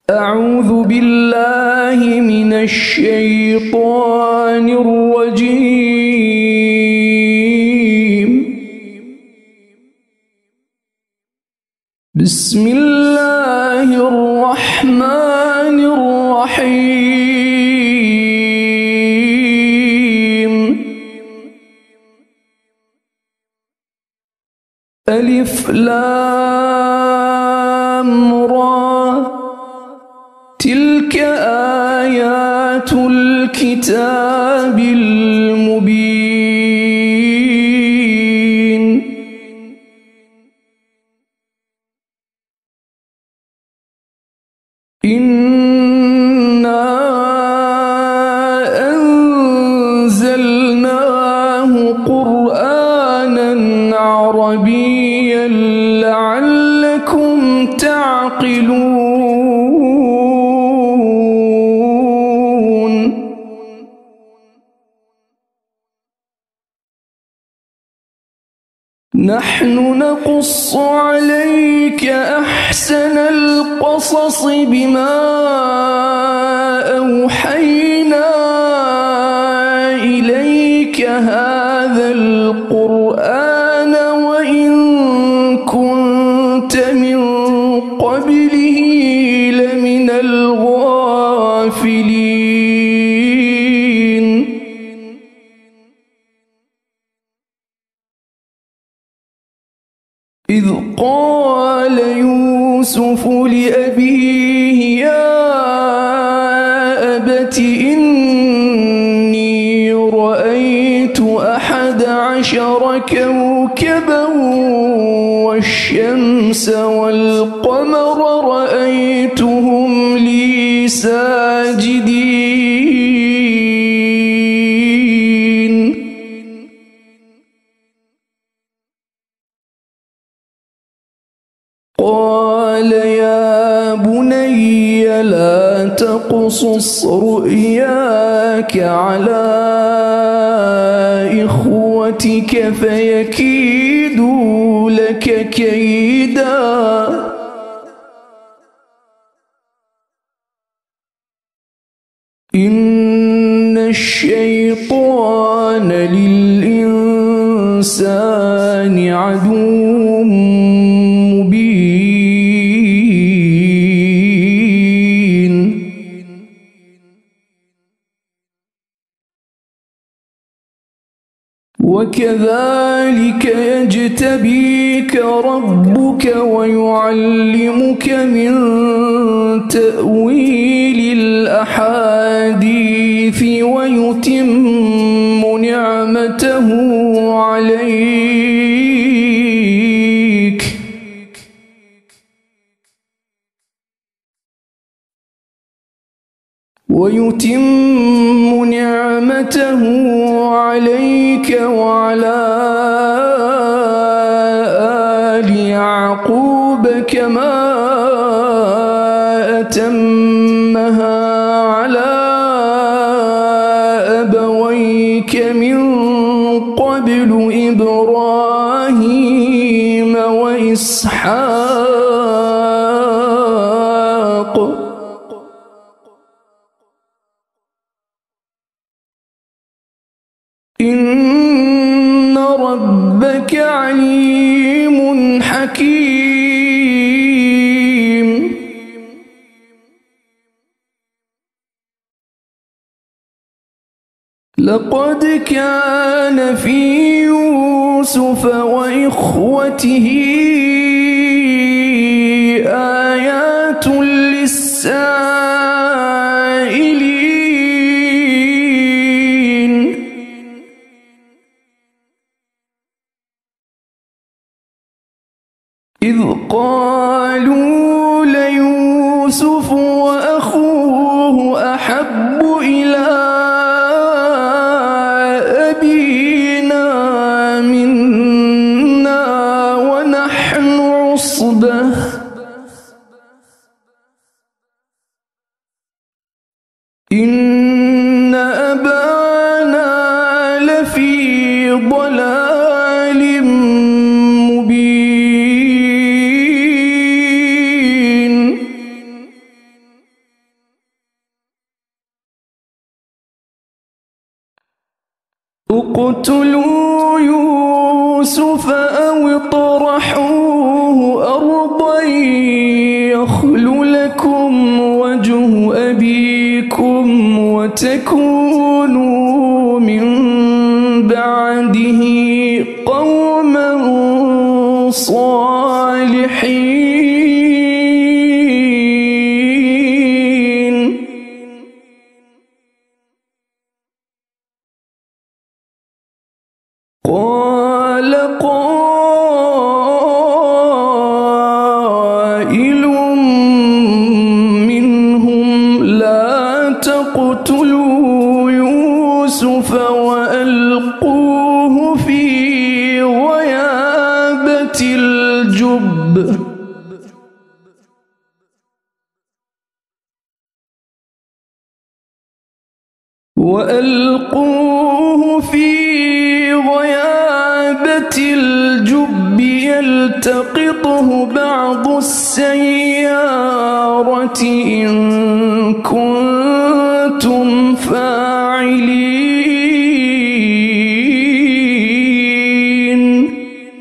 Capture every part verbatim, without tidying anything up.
أعوذ بالله من الشيطان الرجيم. بسم الله الرحمن الرحيم. ألف لام را، تلك آيات الكتاب المبين. إنا أنزلناه قرآنا عربيا لعلكم تعقلون. نحن نقص عليك أحسن القصص بما أوحينا إليك هذا القرآن وإن كنت من قبله لمن الغافلين. إذ قال يوسف لأبيه يا أبت إني رأيت أحد عشر كوكبا والشمس والقمر رأيتهم لي ساجدين. قال يا بني لا تقصص رؤياك على إخوتك فيكيدوا لك كيدا. إن الشيطان للإنسان عدو وكذلك يجتبيك ربك ويعلمك من تأويل الأحاديث ويتم نعمته عليك ويتم نعمته عليك وعلى آل يعقوب كما أتمها على أبويك من قبل إبراهيم وإسحاق. إن ربك عليم حكيم. لقد كان في يوسف وإخوته آيات للسائلين. إذ قالوا ليوسف وأخوه أحب إلى أبينا منا ونحن عصبة إن أبانا لفي ضلال مبين. اقتلوا يوسف أو اطرحوه أرضا يخل لكم وجه أبيكم وتكونوا من بعده قوما صالحين. قال قائل منهم لا تقتلوا يوسف وألقوه في غيابة الجب وألقوه في غيابة الجب يلتقطه بعض السيارة إن كنتم فاعلين.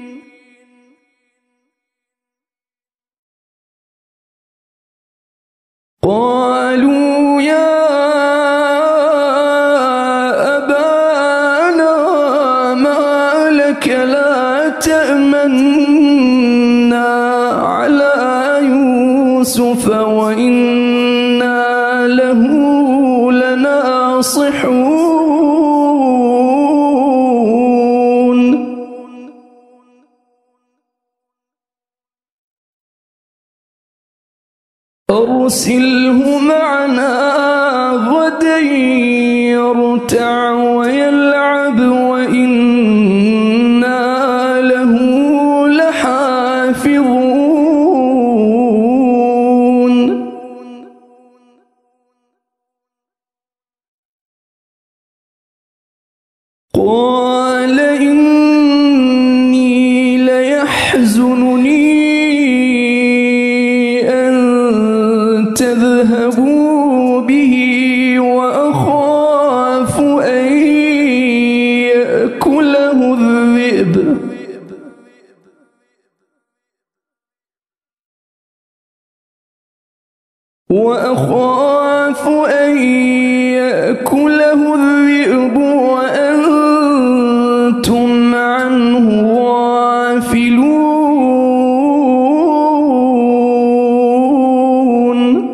قالوا يا أبانا ما لك لا تأمنا على يوسف وإنا له لناصحون. أرسله معنا غدا يرتع ويلعب وإنا له لحافظون. قال إني ليحزنني تذهبوا به وأخاف أن يأكله الذئب وأخاف أن يأكله الذئب وأنتم عنه غافلون.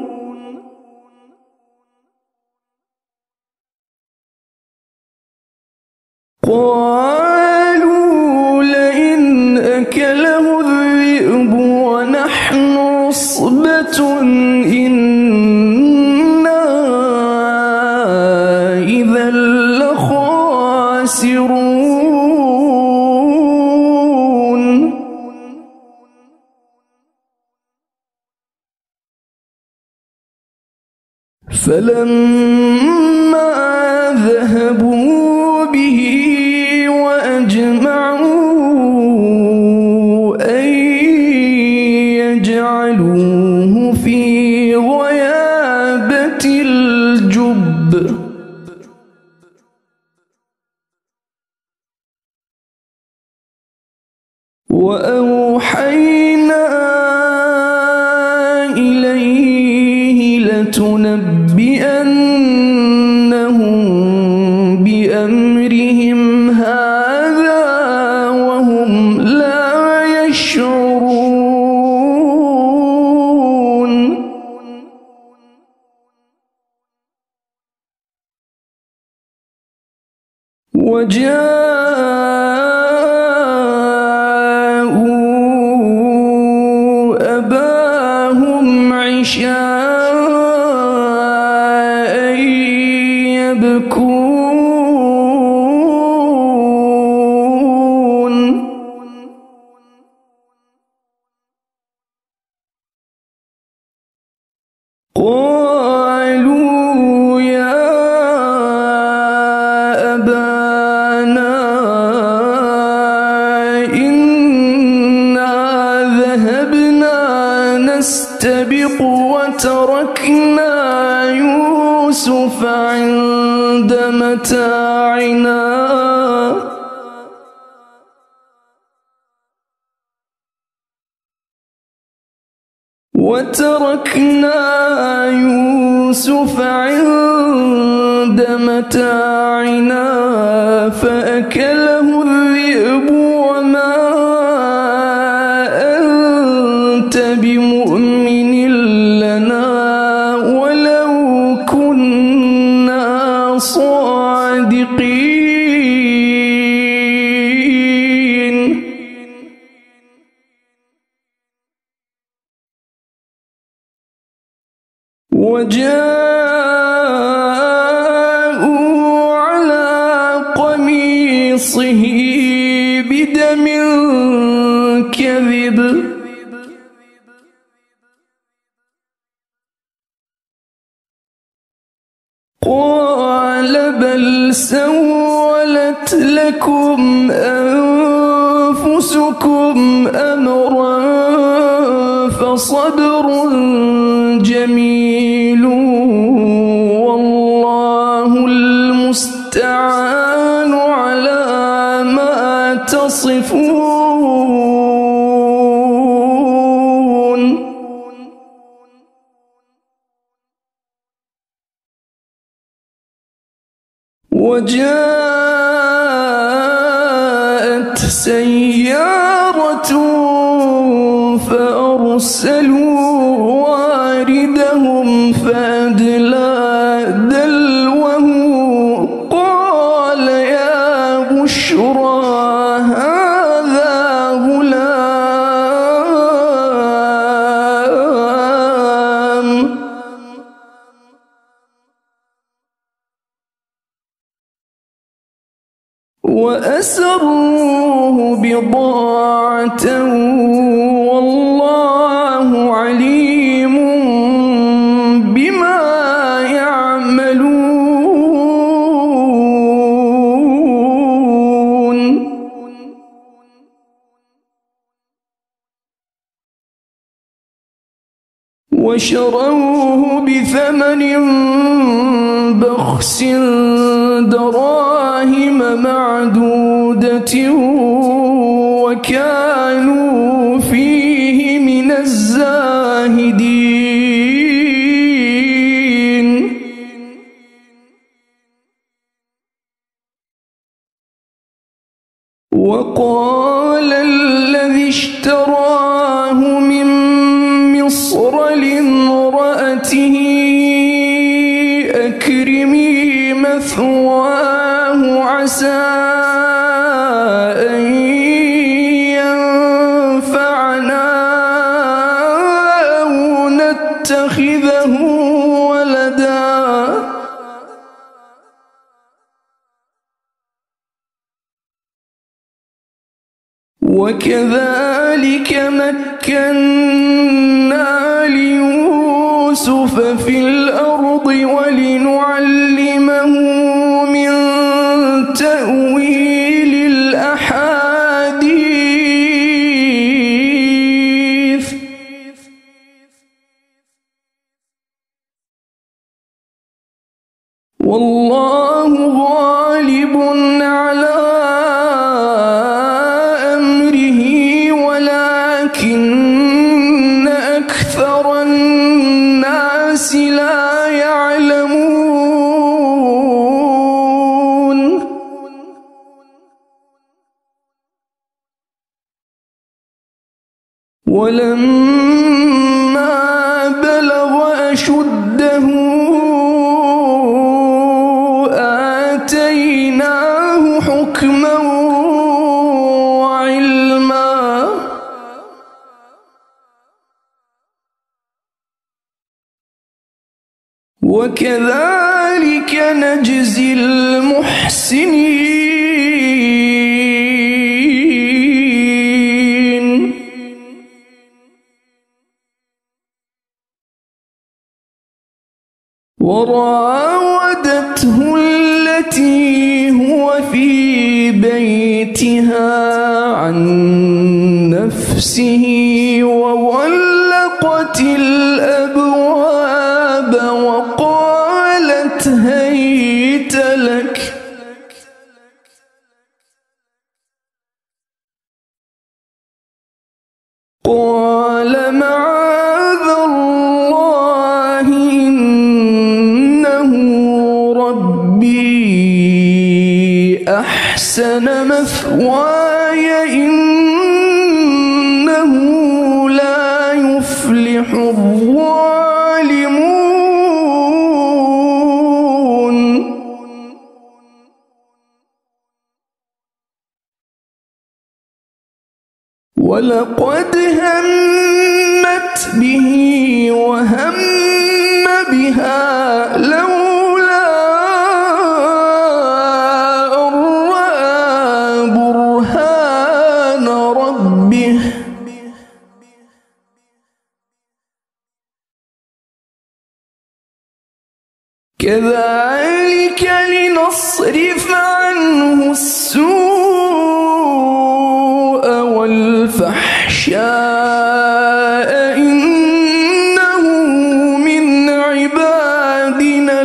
قالوا لئن أكله الذئب ونحن عصبة إنا إذا لخاسرون. فلما ذهبوا به وأجمعوا أن يجعلوه في غيابة الجب وأوحينا إليه لتنبئنهم بأمرهم هذا وهم لا يشعرون. وجاءوا أباهم عشاء يبكون. قالوا يا أبانا إنا ذهبنا نستبق وتركنا يوسف عند متاعنا وتركنا يوسف عند متاعنا فأكله الذئب وما أنت بمؤمن لنا ولو كنا صادقين. وجاءوا على قميصه بدم كذب قال بل سولت لكم أنفسكم أمرا فصبر جميل والله المستعان على ما تصفون. وجاءت سيارة فأرسلوا واردهم فأدلى دلوه قال يا بشرى هذا غلام وأسروه بضاعة والله عليم بما يعملون. وشروه بثمن بخس دراهم معدودة وكانوا فيه من الزاهدين. وقال الذي اشتراه من مصر لامرأته أكرمي مثواه عسى أن ينفعنا أو نتخذه ولدا وكذلك مكنا ليوسف في الأرض ولنعلمه من تأويل الأحاديث والله غالب على أمره ولكن أكثر الناس لا يعلمون. ولما بلغ أشده آتيناه حكما وعلما وكذلك نجزي المحسنين. وراودته التي هو في بيتها عن نفسه وغلقت الأبواب أحسن مثواي إنه لا يفلح الظالمون ولقد همت به وهم بها لولا أن رأى برهان ربه كذلك لنصرف عنه السوء والفحشاء إنه من عبادنا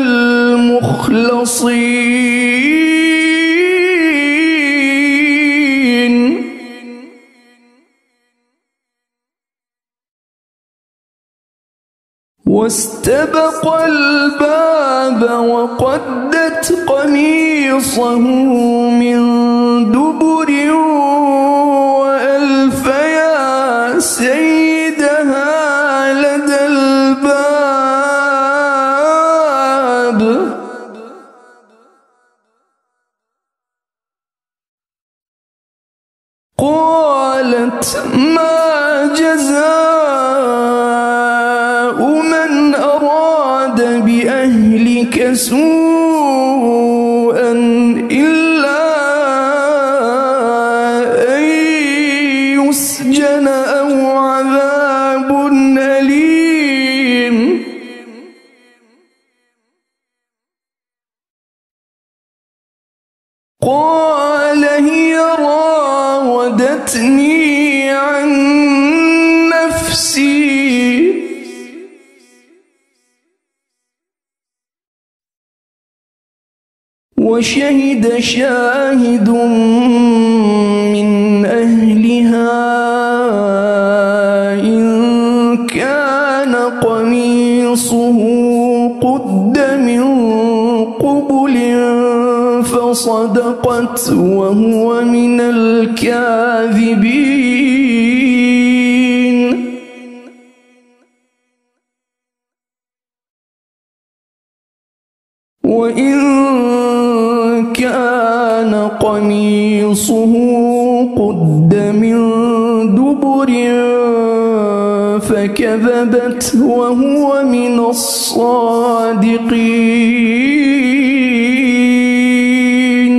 المخلصين واستبق الباب وقدت قميصه من دبر وألف يا سيدها لدى الباب قالت ما جزاء من أراد بأهلك سوءا إلا أن يسجن أو عذاب أليم قال هي راودتني عن نفسي وشهد شاهد من أهلها إن كان قميصه قد من قبل فصدقت وهو من الكاذبين وإن كان قميصه قد من دبر فكذبت وهو من الصادقين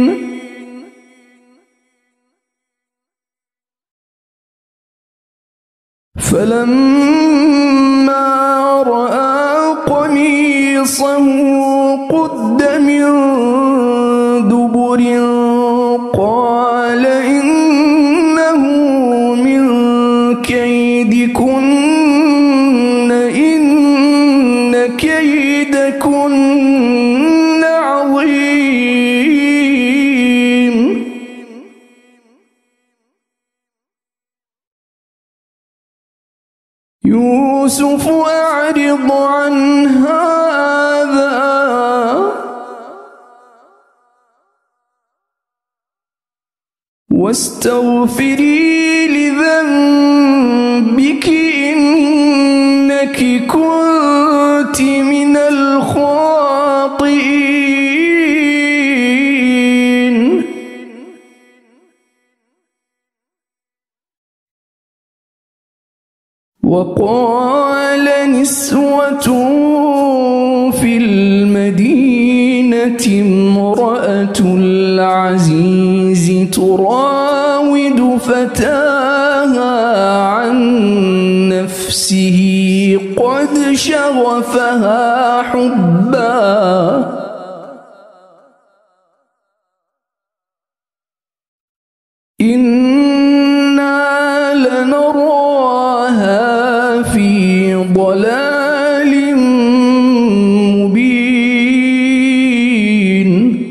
فلما رأى قميصه قد من دبر قال إنه من كيدكن إن كيدكن عظيم يوسف أعرض عن هذا واستغفري لذنبك إنك كنت من الخاطئين وقال نسوة في المدينة امرأة العزيز تراود فتاها عن نفسه قد شغفها حبا إنا لنراها في ضلال مبين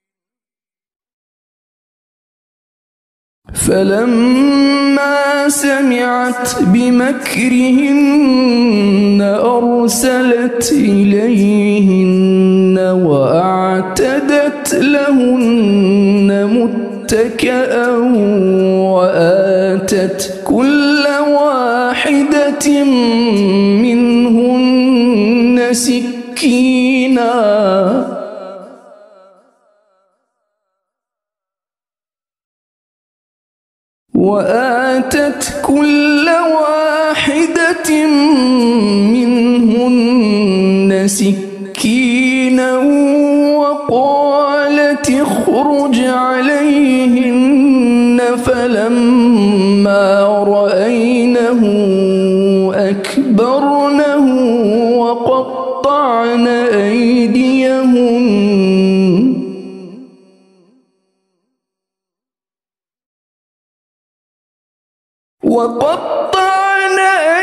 فلما سمعت سمعت بمكرهن أرسلت إليهن وأعتدت لهن متكئا وآتت كل واحدة منهن سكينا وآتت كل واحدة منهن سكينا وقالت اخرج عليهن فلما رأينه أكبرنه وقطعن أيديهن وقطعن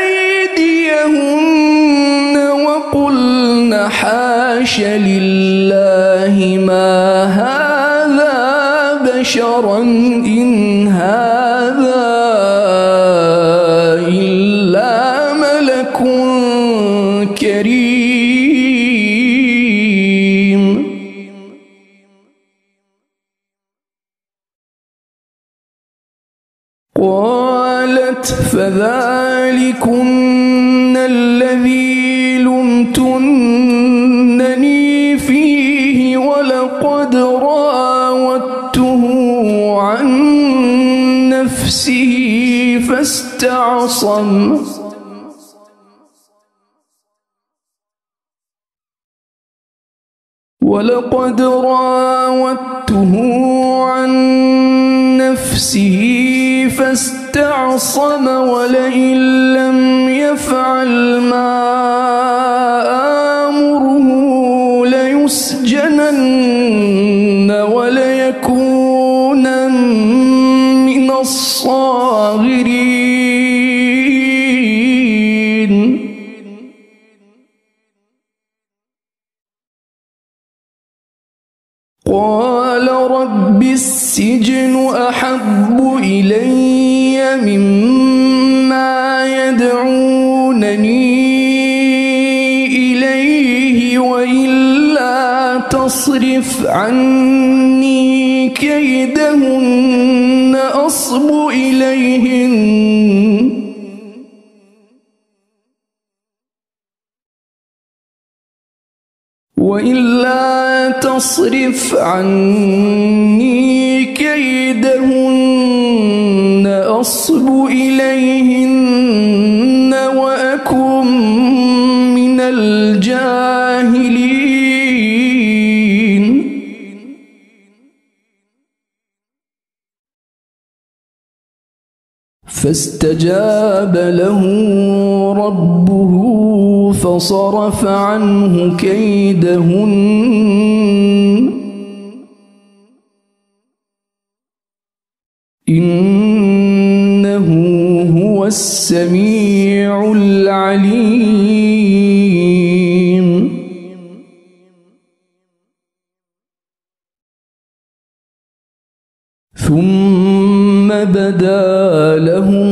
أيديهن وقلن حاش لله ما هذا بشرا إن هذا إلا ملك كريم. قالت فذلكن الذي لمتنني فيه ولقد راودته عن نفسه فاستعصم ولقد راودته عن نفسه فاستعصم ولئن لم يفعل ما آمره ليسجنن وليكونن من الصاغرين. قال رب السجن أحب إلي مما يدعونني إليه وإلا تصرف عني كيدهن أصب إليهن وإلا تصرف عني كيدهن أصب إليهن وأكن من الجاهلين. فاستجاب له ربه فصرف عنه كيدهن إنه هو السميع العليم. ثم بدا لهم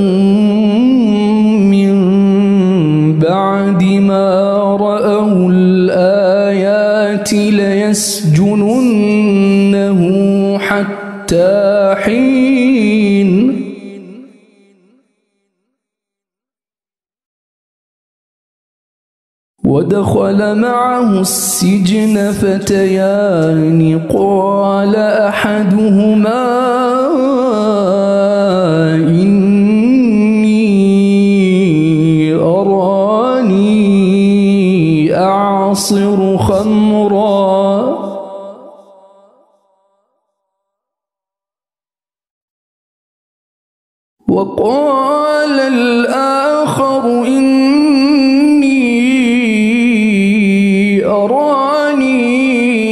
من بعد ما رأوا الآيات ليسجننه حتى حين. ودخل معه السجن فتيان قال أحدهما إني أراني أعصر خمرا وقال الآخر إني أراني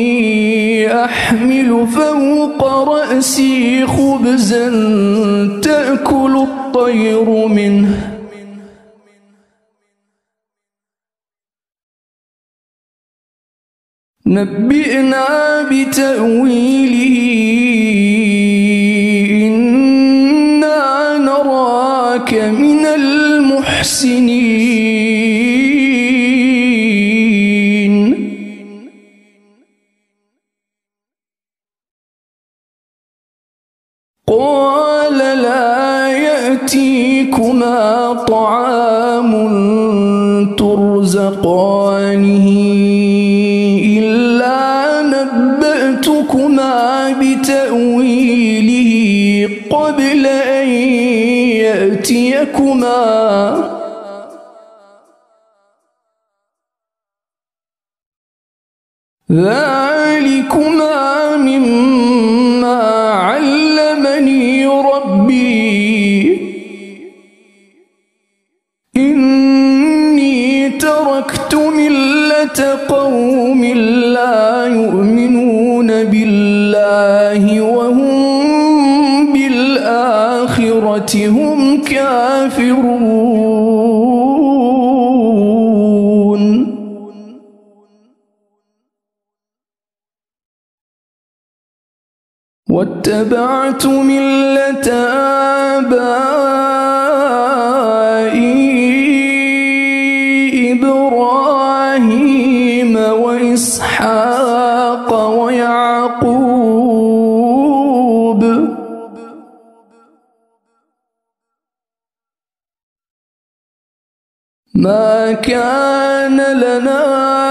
أحمل فوق رأسي خبزا تأكل الطير منه نبئنا بتأويله إنا نراك من سنين. قال لا يأتيكما طعام ترزقانه إلا نبأتكما بتأويله قبل أن يأتيكما ذلكما مما علمني ربي إني تركت ملة قوم لا يؤمنون بالله وهم بالآخرة هم كافرون. واتبعت ملة آبائي إبراهيم وإسحاق ويعقوب ما كان لنا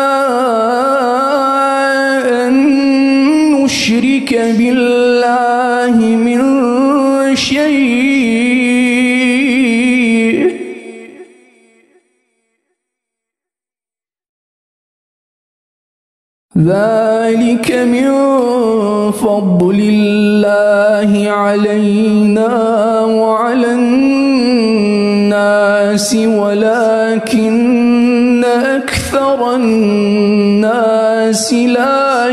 أن نشرك بالله من شيء ذلك من فضل الله علينا وعلى الناس ولكن أكثر الناس لا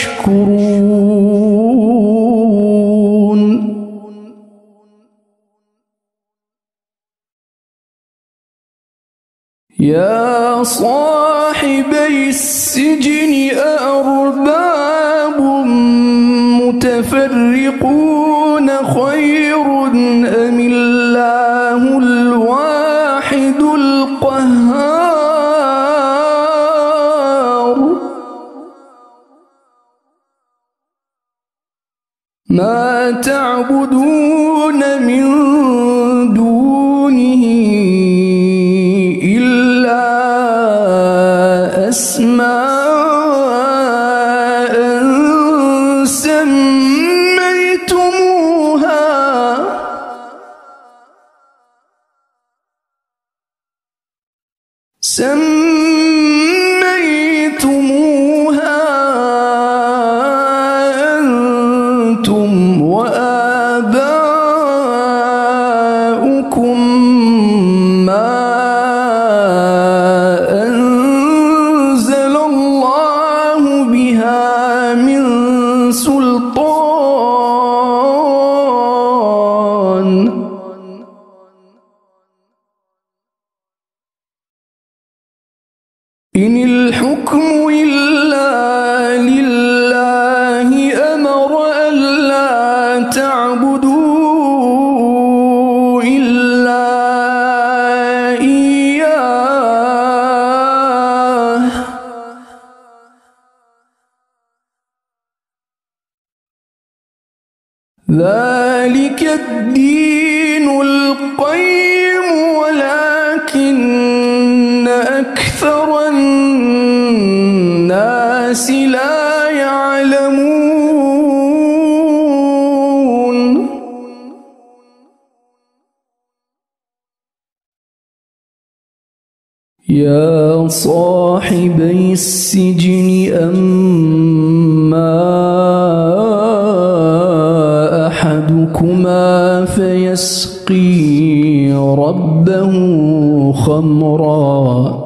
يشكرون. يا صاحبي السجن أأرباب متفرقون خير أم الله الواحد القهار. ما تعبدون من دونه إلا أسماء سميتموها سميتموها أنتم وآباؤكم ما أنزل الله بها من سلطان إن الحكم إلا لله أمر ألا تعبدوا إلا إياه ذلك الدين القيم ولكن أكثر الناس لا يعلمون. يا صاحبي السجن أما أحدكما فيسقي ربه خمرا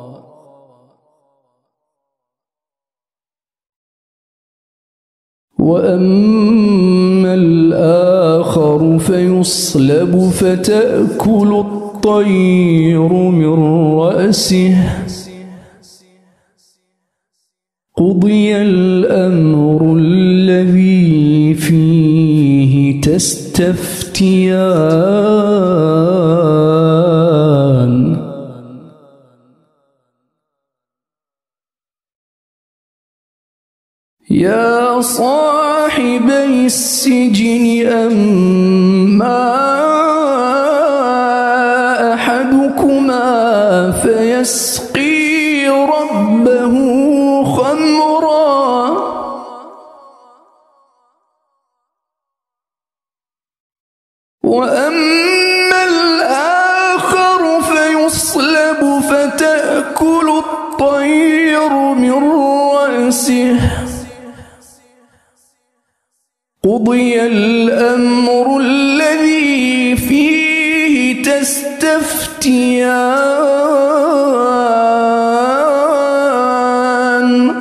وأما الآخر فيصلب فتأكل الطير من رأسه قضي الأمر الذي فيه تستفتيان يا صاحبي السجن أما أحدكما فيسقي ربه خمرا وأما الآخر فيصلب فتأكل الطير من رأسه قضي الأمر الذي فيه تستفتيان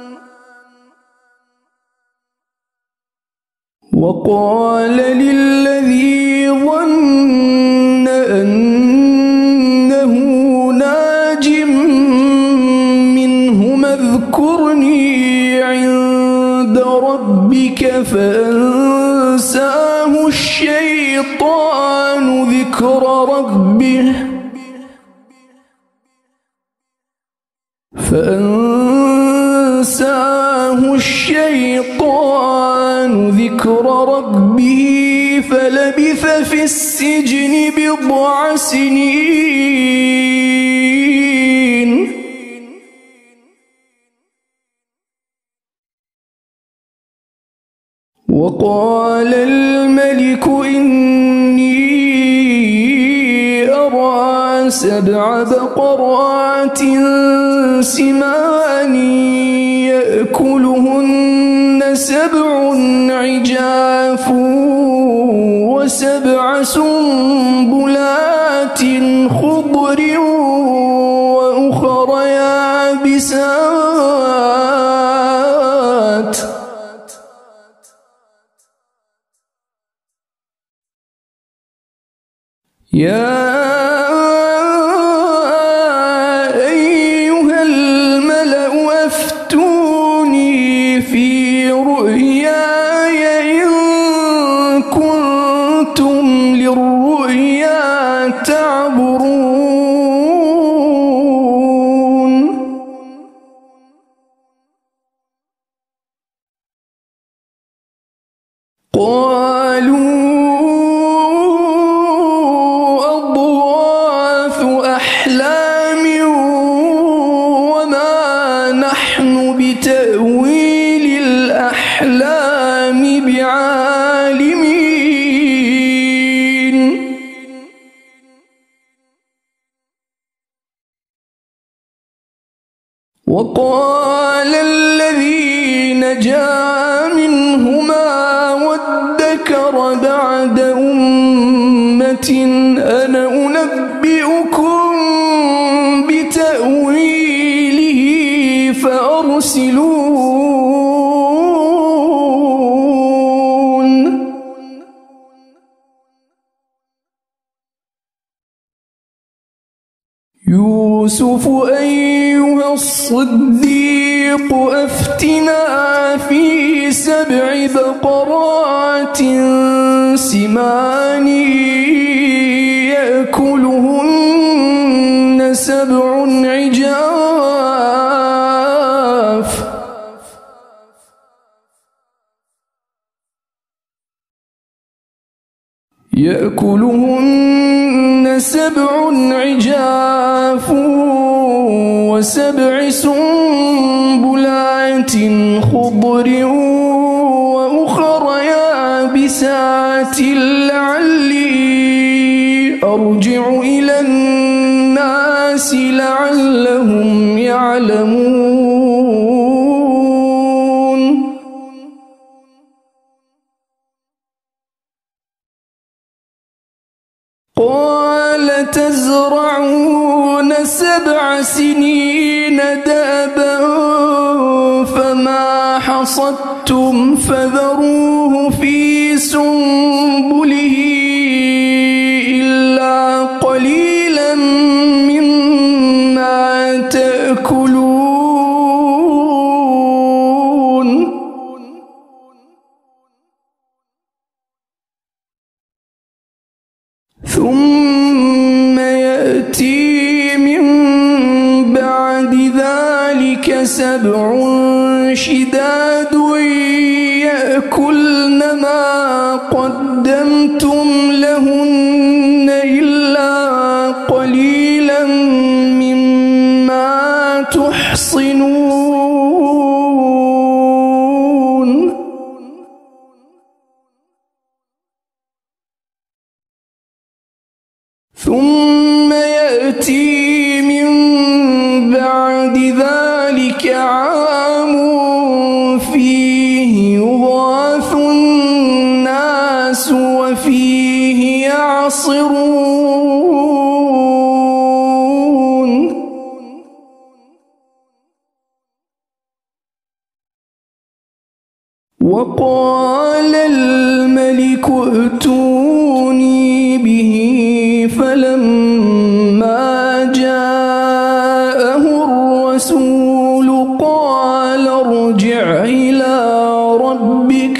وقال للذي ظن أنه ناج منهما اذكرني عند ربك فأنساه الشيطان ذكر ربه فأنساه الشيطان ذكر ربه فلبث في السجن بضع سنين وقال الملك إني أرى سبع بقرات سمان يأكلهن سبع عجاف وسبع سنبلات خضر وأخر يابسات يا أيها الملأ أفتوني في رؤياي إن كنتم للرؤيا تعبرون قالوا بتأويل الأحلام بعالمين وقال الذي نجا منهما وادكر بعد أمة أنا أنبئكم بتأويله فأرسلون يوسف أيها الصديق أفتنا في سبع بقرات سمان يأكلهن سبع عجاف يأكلهن سبع عجاف وسبع سنبلات خضر وأخر يابسات لعلي أرجع إلى الناس لعلهم يعلمون قال تزرعون سبع سنين دابا فما حصدتم فذروه في سنبله إلا قليلا مما تأكلون ثم يأتي من بعد ذلك سبع شداد يأكلن ما قدمتم لهن إلا قليلا مما تحصنون ثم يأتي من بعد ذلك عام فيه يغاث الناس وفيه يعصرون وقال الملك ائتوني به فلما جاءه الرسول قال ارجع إلى ربك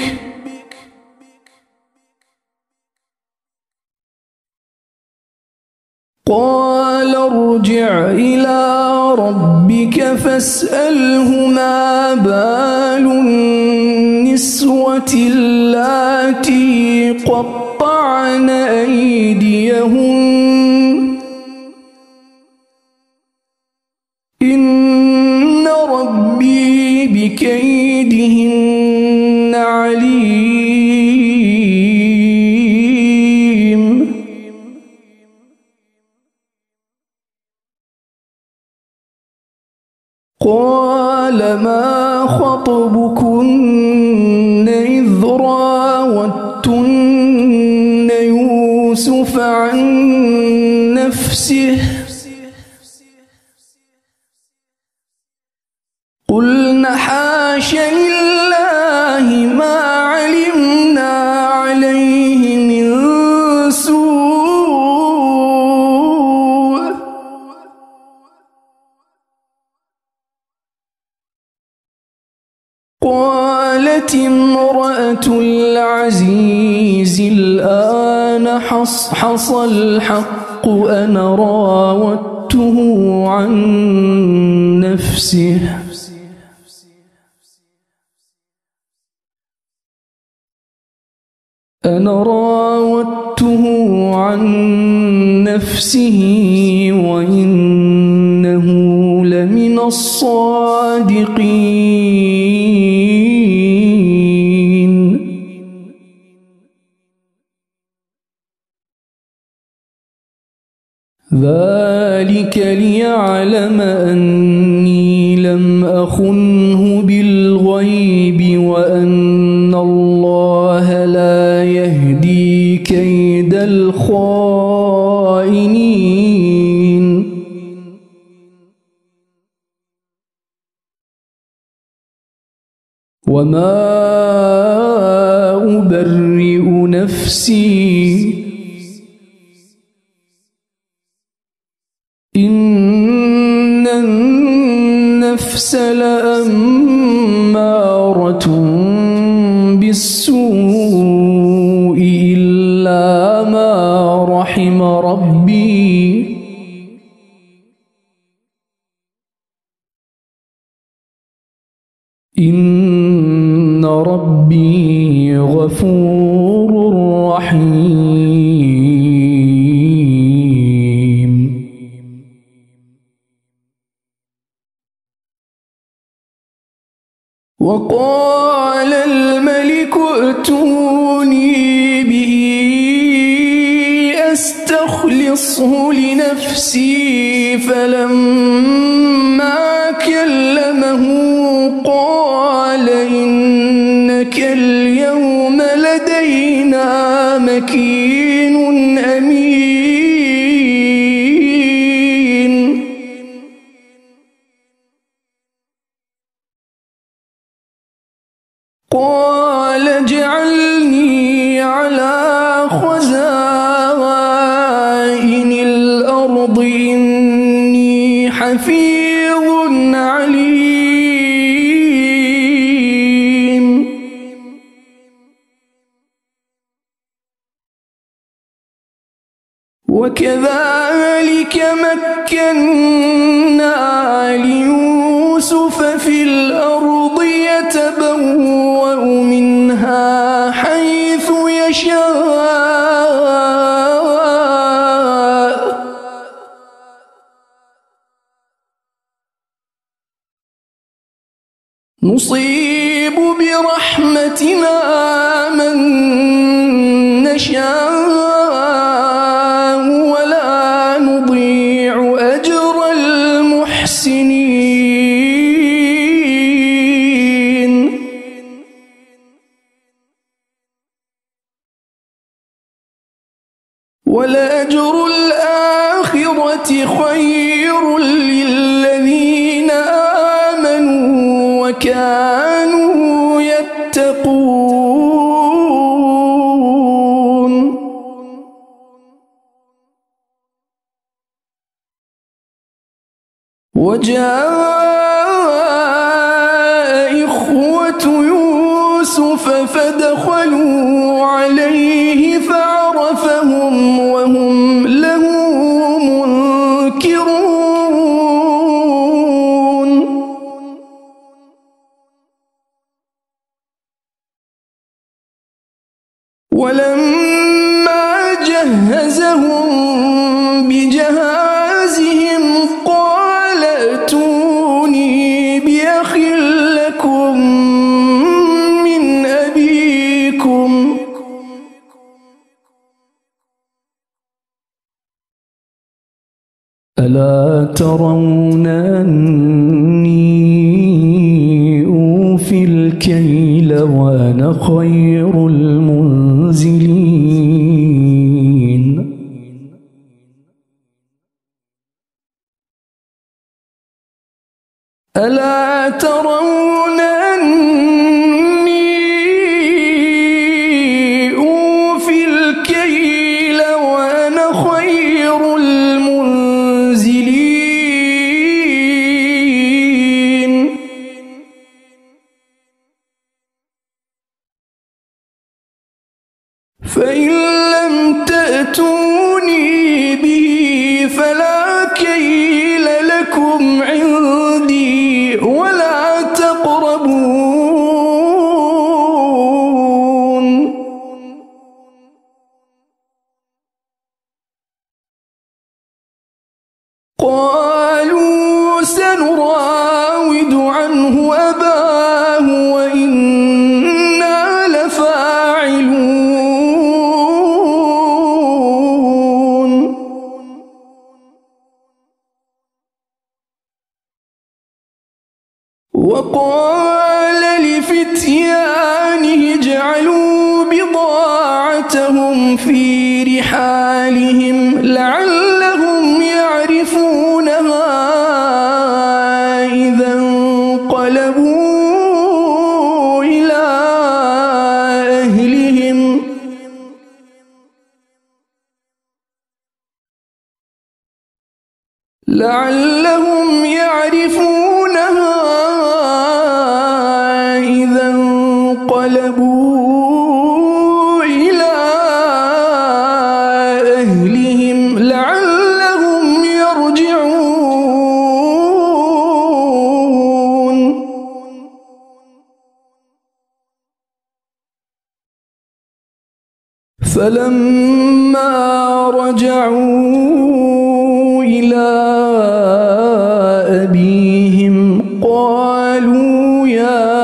قال ارجع إلى ربك فاسأله ما بال النسوة اللاتي قطعن أيديهن إن ربي بكيدهن عليم قال ما خطبكن إذ راوتن يوسف عن نفسه قلنا حاش لله ما علمنا عليه من سوء قالت امرأة العزيز الآن حصحص الحق أنا راودته عن نفسه أنا راودته عن نفسه وإنه لمن الصادقين ذلك ليعلم أني لم أخنه بالغيب وأن الله لا يهدي كيد الخائنين وما أبرئ نفسي إن النفس لأمارة بالسوء إلا ما رحم ربي إن ربي غفور رحيم وقال الملك ائتوني به أستخلصه لنفسي فلما كلمه قال إنك اليوم لدينا مكين أمين قال اجعلني على خزائن الأرض إني حفيظ عليم وكذلك مكنا ليوسف في الأرض نصيب برحمتنا من نشاء ولا نضيع أجر المحسنين ولأجر الآخرة خير للذين آمنوا وكانوا يتقون وجاء إخوة يوسف فدخلوا عليه فعرفهم وهم له منكرون ولما جهزهم بجهازهم قال ائتوني بأخ لكم من أبيكم ألا ترون أني أوفي الكيل وأنا خير المنزلين ألا ترون أني أوفي الكيل وأنا خير المنزلين فإن لم تأتوني به فلا كيل لكم عندي ولا تقربون قالوا سنراود عنه أباه وإنا لفاعلون وقال لفتيانه اجعلوا بضاعتهم في رحالهم لعلهم يعرفونها إذا انقلبوا إلى أهلهم لعلهم يعرفونها إذا انقلبوا إلى أهلهم لعلهم يرجعون فلما رجعوا إلى أبيهم قالوا يا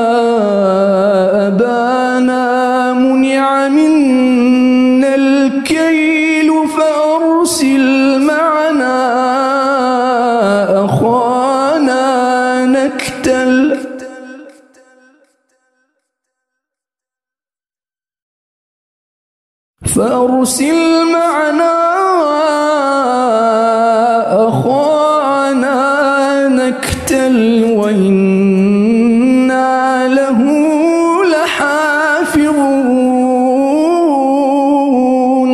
أبانا منع منا الكيل فأرسل معنا أخانا نكتل فأرسل معنا أخانا نكتل وإنا له لحافظون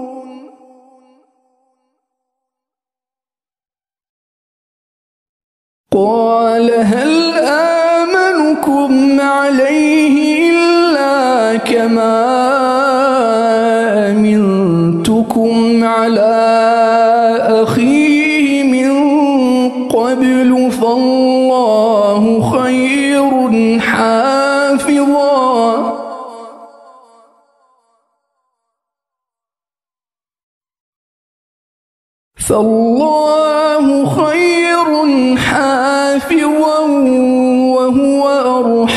قال هل آمنكم عليه إلا كما أمنتكم على أخيه من قبل فالله خير حافظا فالله خير حافظا وهو أرحم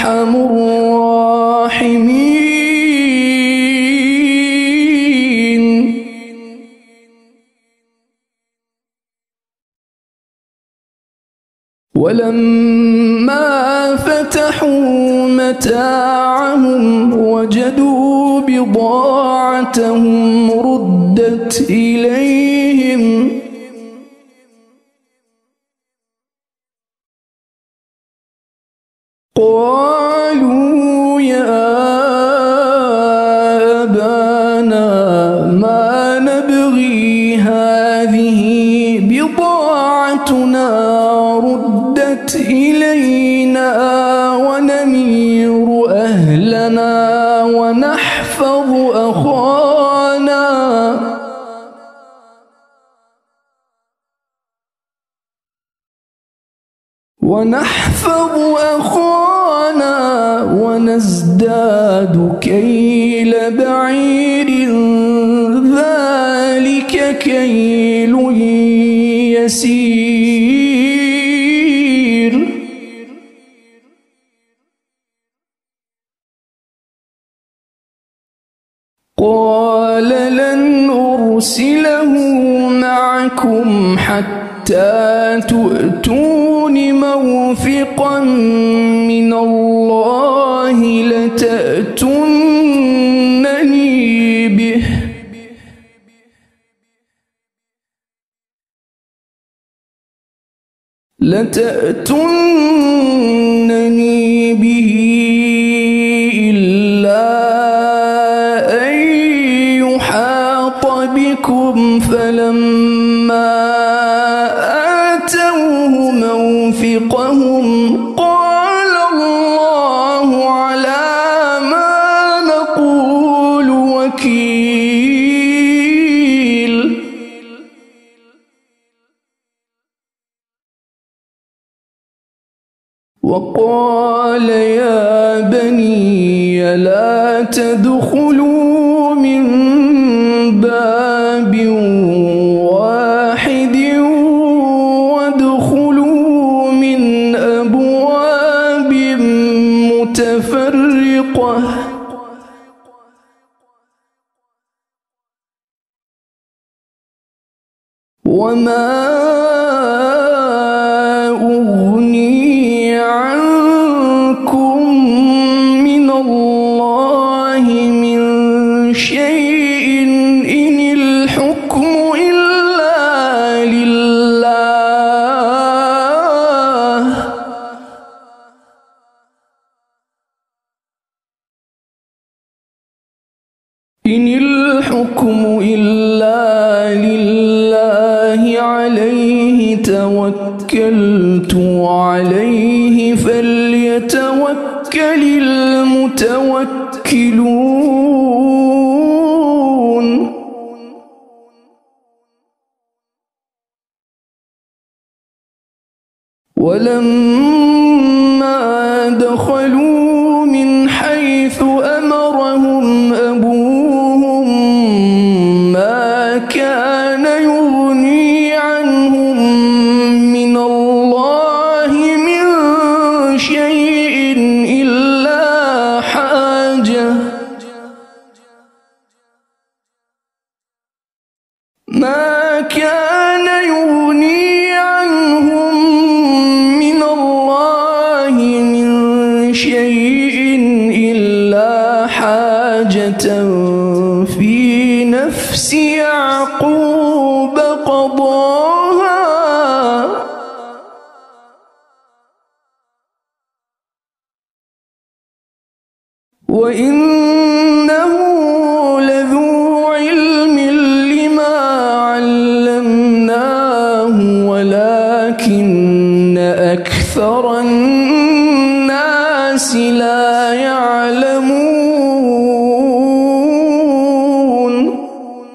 ولما فتحوا متاعهم وجدوا بضاعتهم ردت إليهم قالوا يا أبانا ما نبغي هذه بضاعتنا ردت إلينا ونمير أهلنا ونحفظ أخانا ونحفظ أخانا ونزداد كيل بعير ذلك كيل يسير قال لن أرسله معكم حتى تؤتون موثقا من الله لتأتونني به لتأتونني به إلا أن يحاط بكم فلما آتوه موثقهم قال الله على ما نقول وكيل وقال يا بني لا تدخلوا من باب واحد وادخلوا من أبواب متفرقة وما أغني عنكم من الله من شيء إن الحكم إلا لله إن الحكم إلا لله عليه توكلت عليه فليتوكل المتوكلون ولما دخلوا من حيث أمرهم أبوهم ما كان يغني عنهم من الله من شيء إلا حاجة ما كان يغني عنهم من الله من شيء إلا حاجة في نفس يعقوب قضاها وإنه لذو علم لما علمناه ولكن أكثر الناس لا يعلمون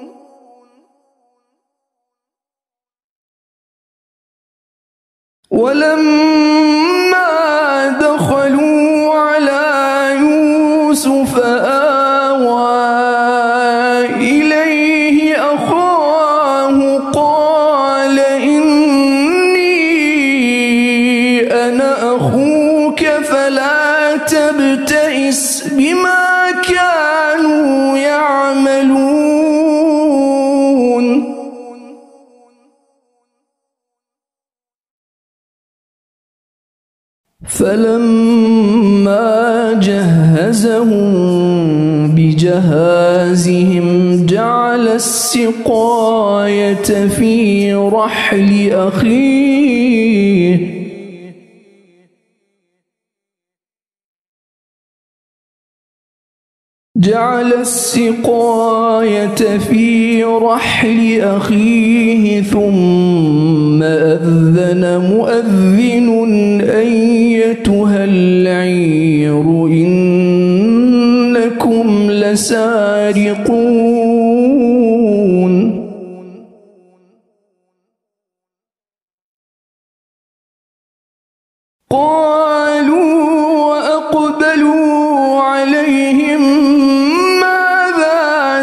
ولما دخلوا على يوسف آوى إليه أخاه قال إني أنا أخوك فلا تبتئس بما كانوا يعملون فلما جهزهم بجهازهم جعل السقاية في رحل أخيه جعل السقاية في رحل أخيه ثم أذن مؤذن أيتها العير إنكم لسارقون قالوا وأقبلوا عليهم ماذا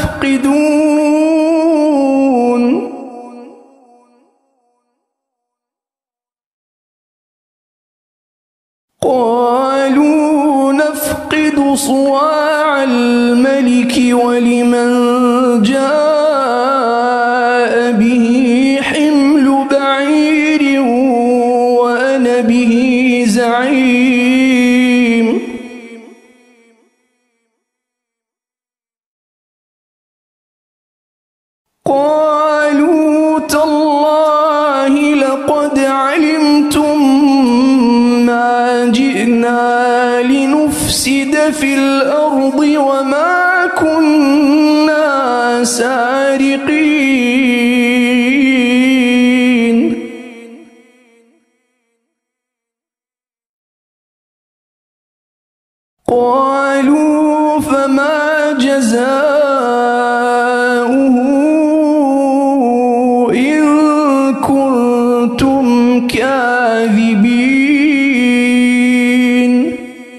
تفقدون قالوا نفقد صواع الملك ولمن جاء به حمل بعير وأنا به زعيم قالوا تالله لقد علمتم ما جئنا لنفسد في الأرض وما كنا سارقين قالوا فما جزاؤه إن كنتم كاذبين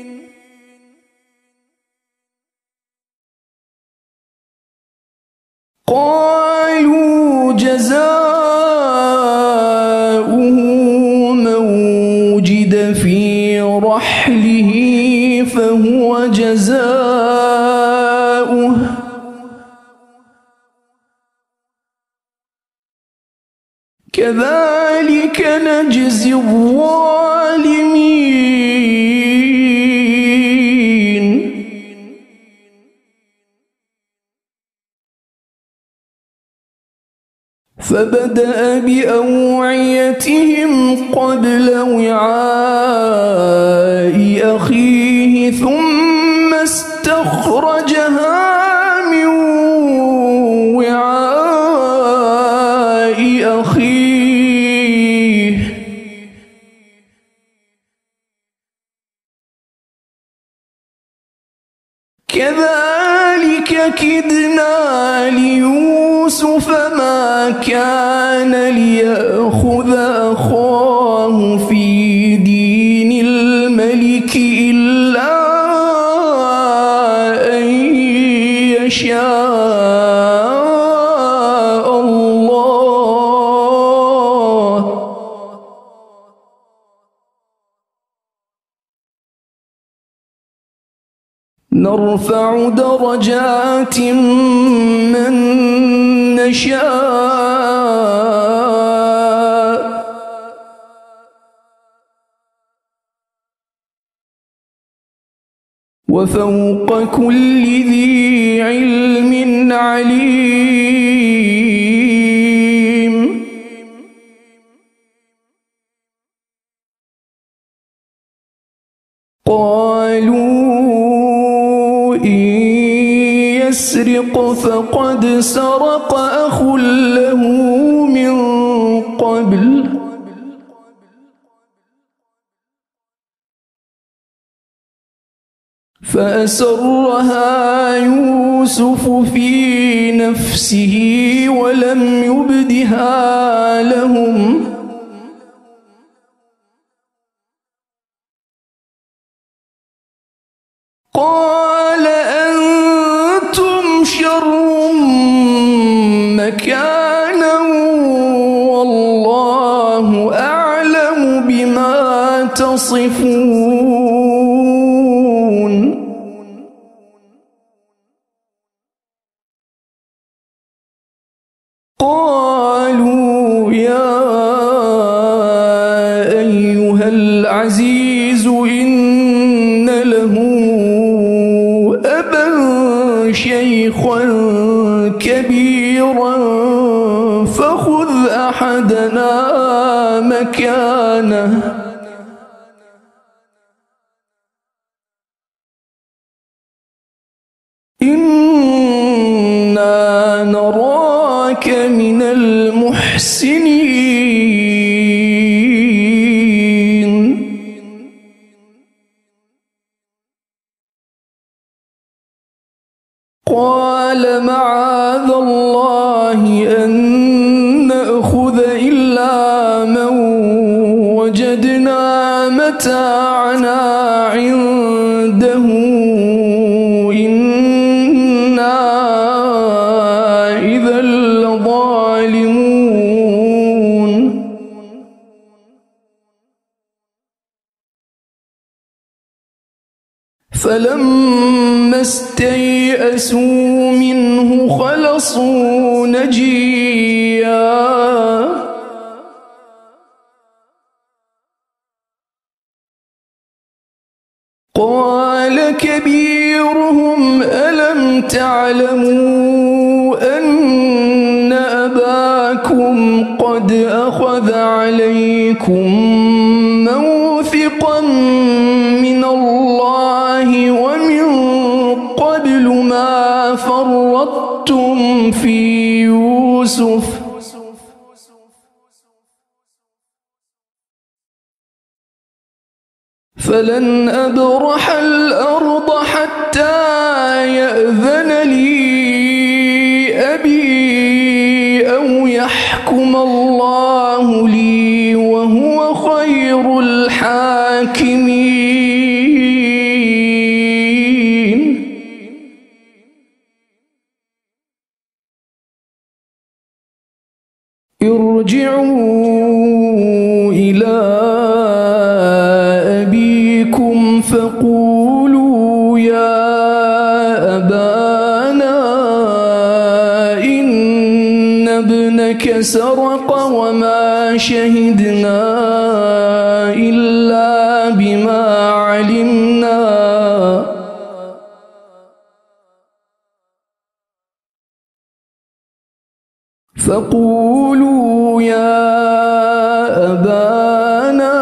قالوا جزاؤه من وجد في رحله فهو جزاؤه كذلك نجزي الظالمين فبدأ بأوعيتهم قبل وعاء أخيه ثم استخرجها من وعاء أخيه كذلك كدنا ليوسف ما كان ليأخذ أخاه في دين الملك إلا أن يشاء الله نرفع درجات من نشاء وفوق كل ذي علم عليم قالوا إن يسرق فقد سرق أخ له من قبل فأسرها يوسف في نفسه ولم يبدها لهم قال أنتم شر مكانا والله أعلم بما تصفون قالوا يا أيها أيها العزيز إن له أبا شيخا كبيرا فخذ أحدنا مكانه إنا نراك من المحسنين. قال معاذ الله أن نأخذ إلا من وجدنا متاعنا عنده إنا إذا لظالمون. فلما استيئسوا منه خلصوا نجيا قال كبيرهم ألم تعلموا أن أباكم قد أخذ عليكم موثقا من الله ومن قبل ما فرطتم في يوسف فلن أبرح الأرض حتى يأذن لي أبي أو يحكم الله لي وهو خير الحاكمين. ارجعوا إلى فقولوا يا أبانا إن ابنك سرق وما شهدنا إلا بما علمنا فقولوا يا أبانا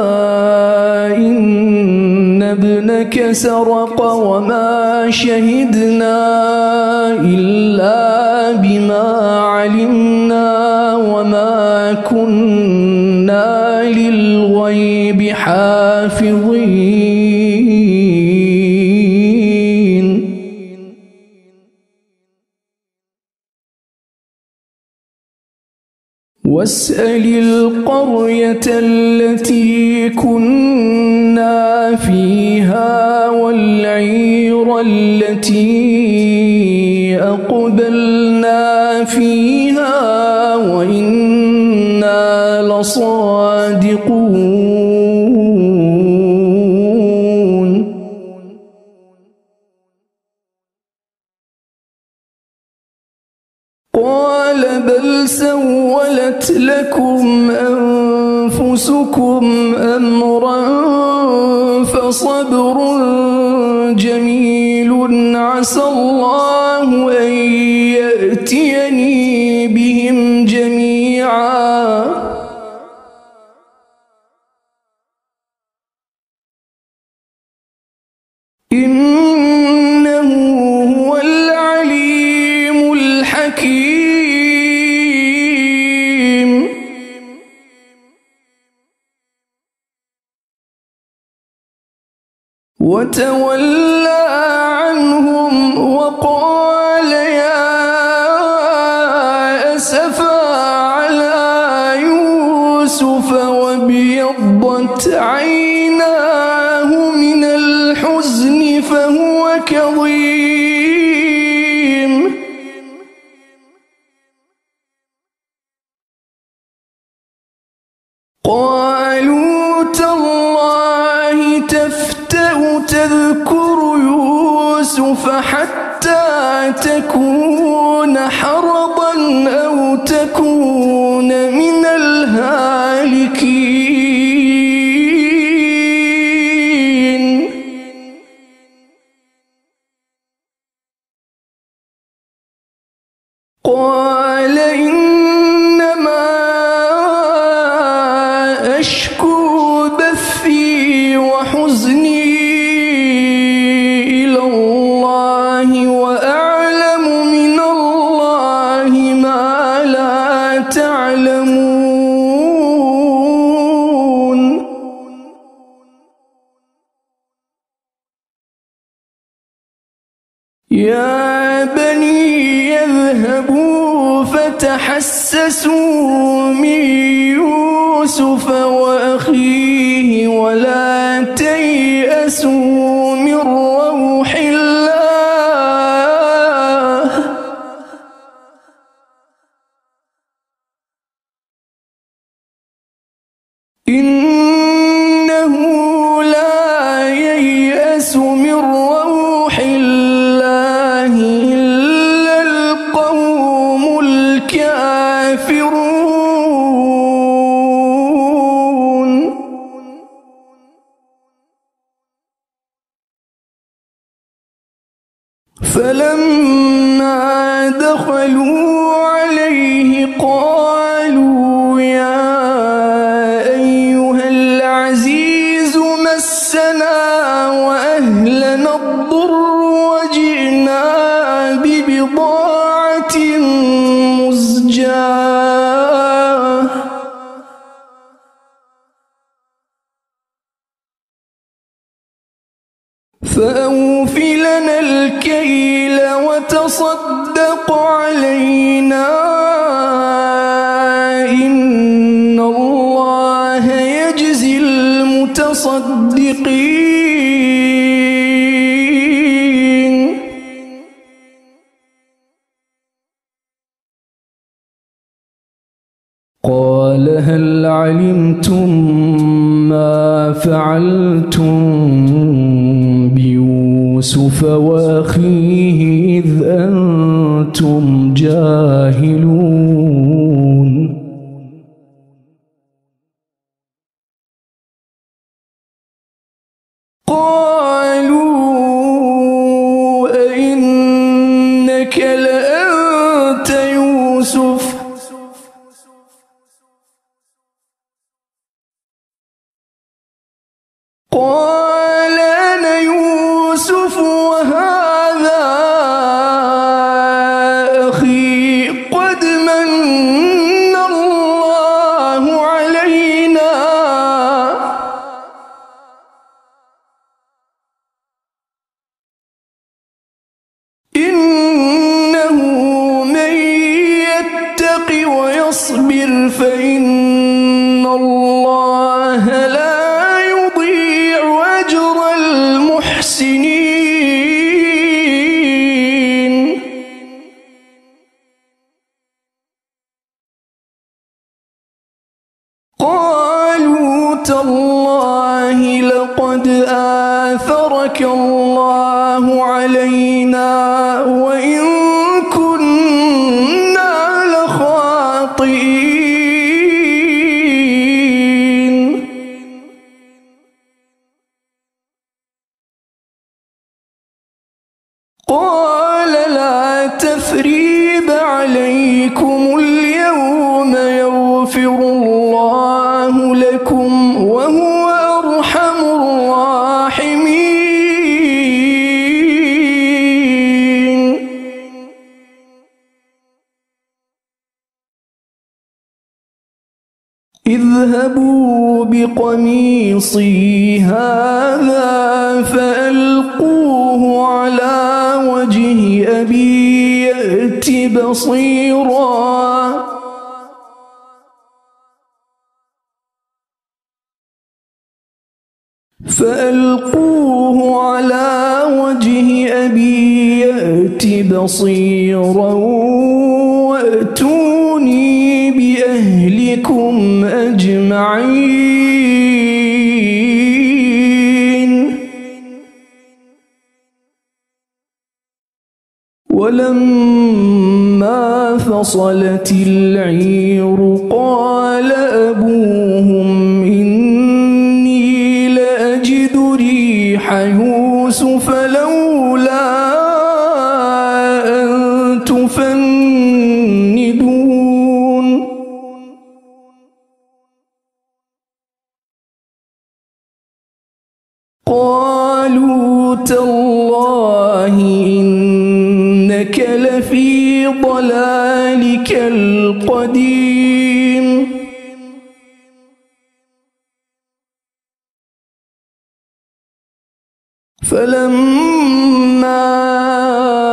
ابنك سرق وما شهدنا إلا بما علمنا وما كنا للغيب حافظين. واسأل القرية التي كنا فيها والعير التي أقبلنا فيها وإنا لصادقون. قال بل سولت لكم أنفسكم أمرا فصبر جميل عسى الله أن يأتيني بهم جميعا إنه هو العليم الحكيم. وتولى عنهم وقال يا أسفا على يوسف وابيضت عيناه من الحزن فهو كظيم. قالوا تالله تفتأ تذكر يوسف حتى تكون حرضا أو تكون من الهالكين. يا بني اذهبوا فتحسسوا من يوسف وأخيه ولا تيأسوا من روح الله إنه لا ييأس من روح الله إلا القوم الكافرون فلما دخلوا عليه قالوا يا أيها العزيز مسنا وأهلنا الضر وجئنا ببضاعة مزجاة فأوف لنا الكيل وتصدق علينا إن الله يجزي المتصدقين قال هل علمتم ما فعلتم بيوسف وأخيه إذ أنتم جاهلون قالوا أئنك لأنت يوسف قال أنا يوسف وهذا أخي قد من الله علينا إنه من يتق ويصبر فإن الله لا المحسنين قالوا تالله لقد آثرك الله علينا وإن كنا لخاطئين قال لا تثريب عليكم اليوم يغفر الله لكم وهو أرحم الراحمين اذهبوا بقميصي هذا فألقوه على وجه أبي يأت بصيرا فألقوه على وجه أبي يأت بصيرا وأتوني بأهلكم أجمعين ولما فصلت العير قال أبوهم إني لأجد ريح يوسف لولا أن تفندون قالوا تالله إنك لفي ضلالك القديم فلما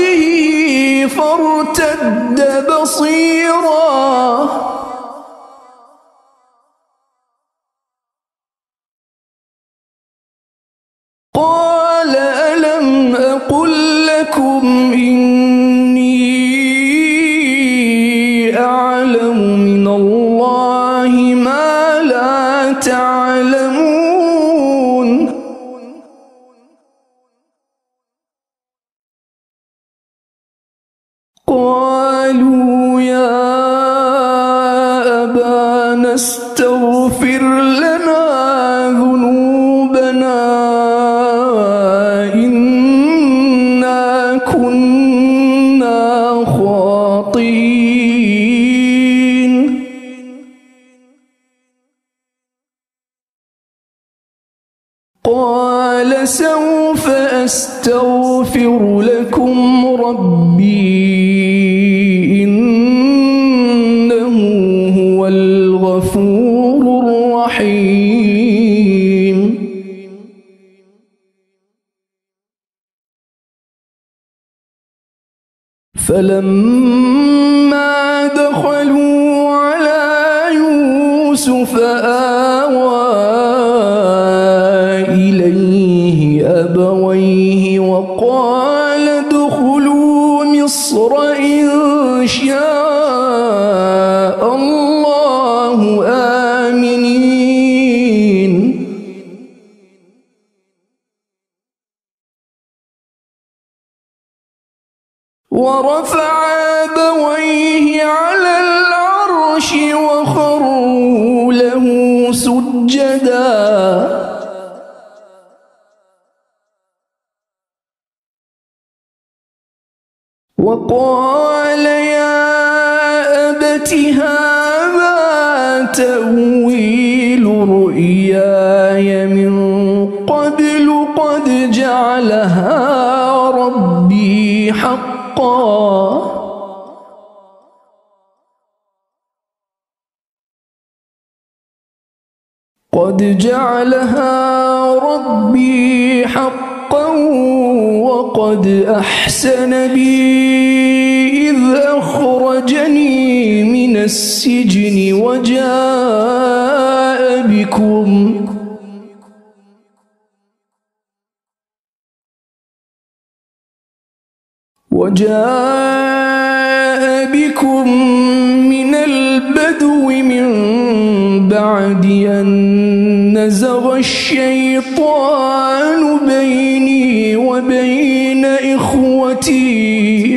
بعده فارتد بصيرا قال ألم أقل لكم إني أعلم من الله ما لا تعلمون قالوا يا أبانا استغفر لنا ذنوبنا إنا كنا خاطئين قال سوف أستغفر لكم ربي إنه هو الغفور الرحيم فلما دخلوا على يوسف آوى إليه أبويه وقال ادخلوا مصر إن شاء الله آمنين ورفع أبويه على العرش وخروا له سجدا وقال يا أبت هذا تأويل رؤياي من قبل قد جعلها ربي حقا قد جعلها ربي حقا وقد أحسن بي إذ أخرجني من السجن وجاء بكم وجاء بكم من البدو من بعد أن نزغ الشيطان بيني وبين إخوتي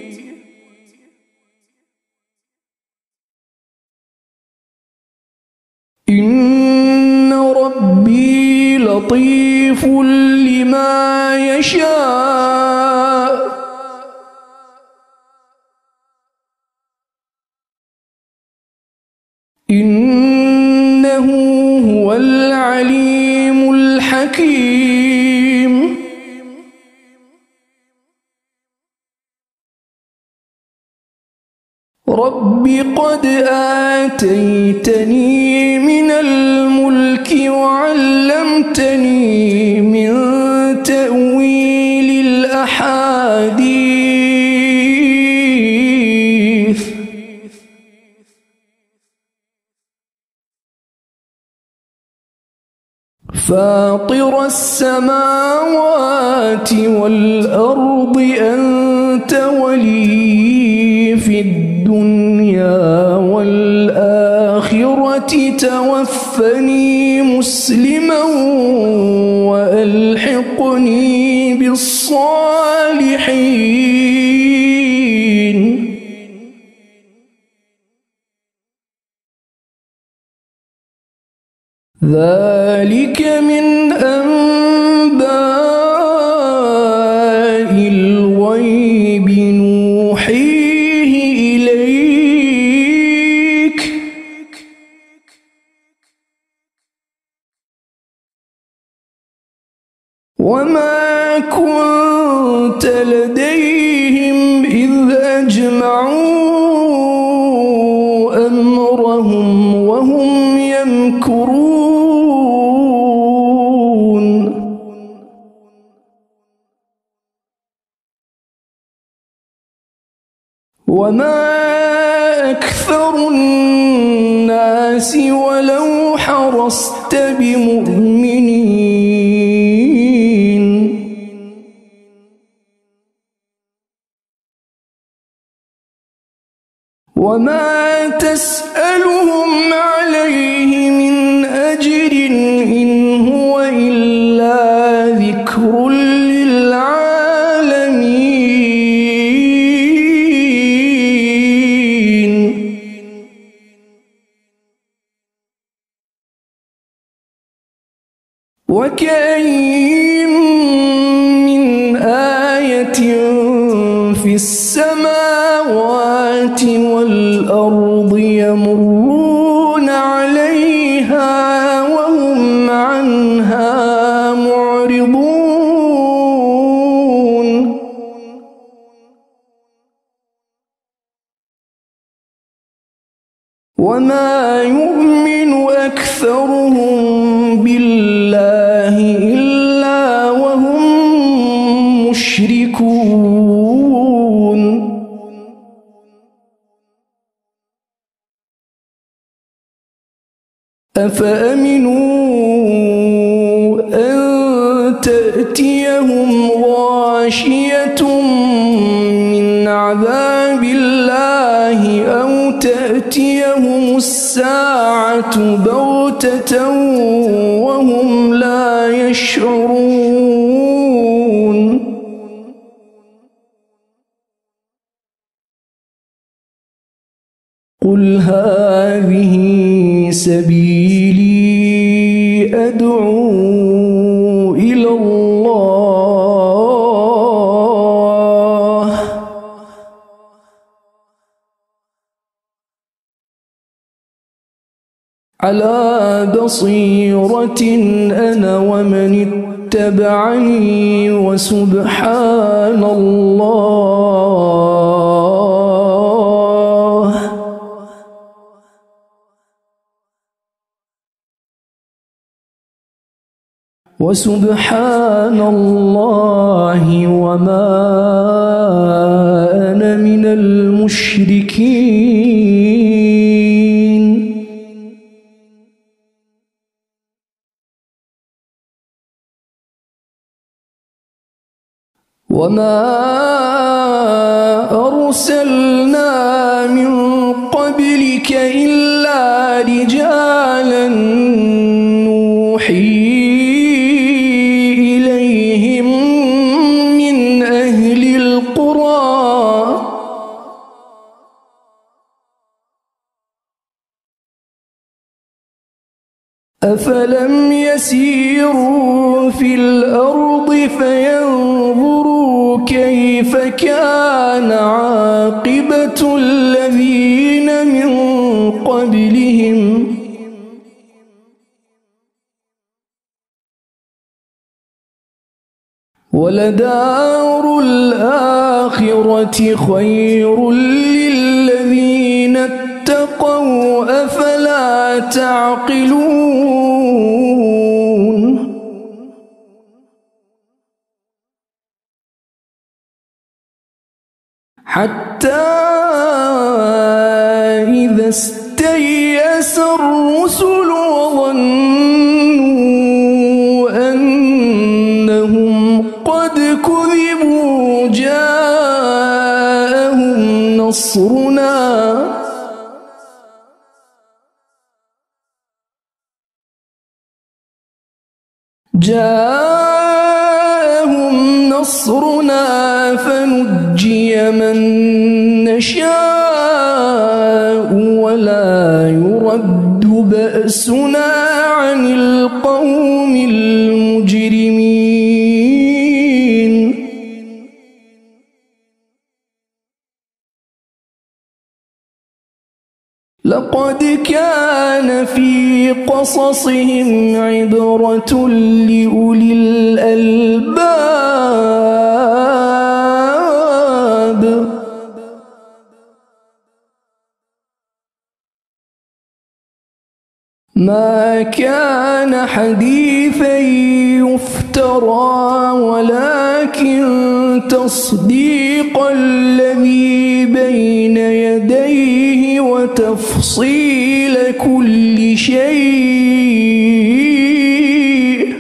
إن ربي لطيف لما يشاء إنه هو العليم الحكيم رب قد آتيتني من الملك وعلمتني من تأويل الأحاديث فاطر السماوات والأرض أنت ولي في الدنيا والآخرة توفني مسلما وألحقني بالصالحين ذلك من أنباء الغيب نوحيه إليك وما كنت لديهم إذ أجمعوا أمرهم وهم يمكرون وما أكثر الناس ولو حرصت بمؤمنين وما تسألهم عليه من أجر إن هو إلا ذكر للعالمين. وكأين من آية في السماوات والأرض يمرون عليها وهم عنها معرضون. وما يؤمن أكثرهم بالله إلا وهم مشركون. أفأمنوا أن تأتيهم غاشية من عذاب الله أو تأتيهم الساعة بغتة وهم لا يشعرون. قل هذه سبيلي أدعو إلى الله على بصيرة أنا ومن اتبعني وسبحان الله وسبحان الله وما أنا من المشركين. وما أرسلنا من قبلك إلا رجالا نوحي إليهم من أهل القرى أفلم يسيروا في الأرض فينظروا كيف كان عاقبة الذين من قبلهم ولدار الآخرة خير للذين اتقوا أفلا تعقلون. حتى إذا استيأس الرسل وظنوا أنهم قد كذبوا جاءهم نصرنا جاءهم نصرنا فنجي من نشاء ولا يرد بأسنا عن القوم المجرمين. لقد كان في قصصهم عبرة لأولي الألباب ما كان حديثا يفترى ولكن تصديق الذي بين وتفصيل كل شيء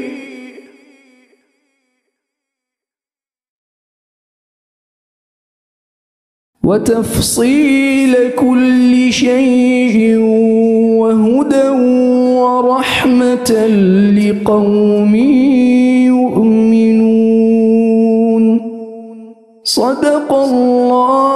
وتفصيل كل شيء وهدى ورحمة لقوم يؤمنون. صدق الله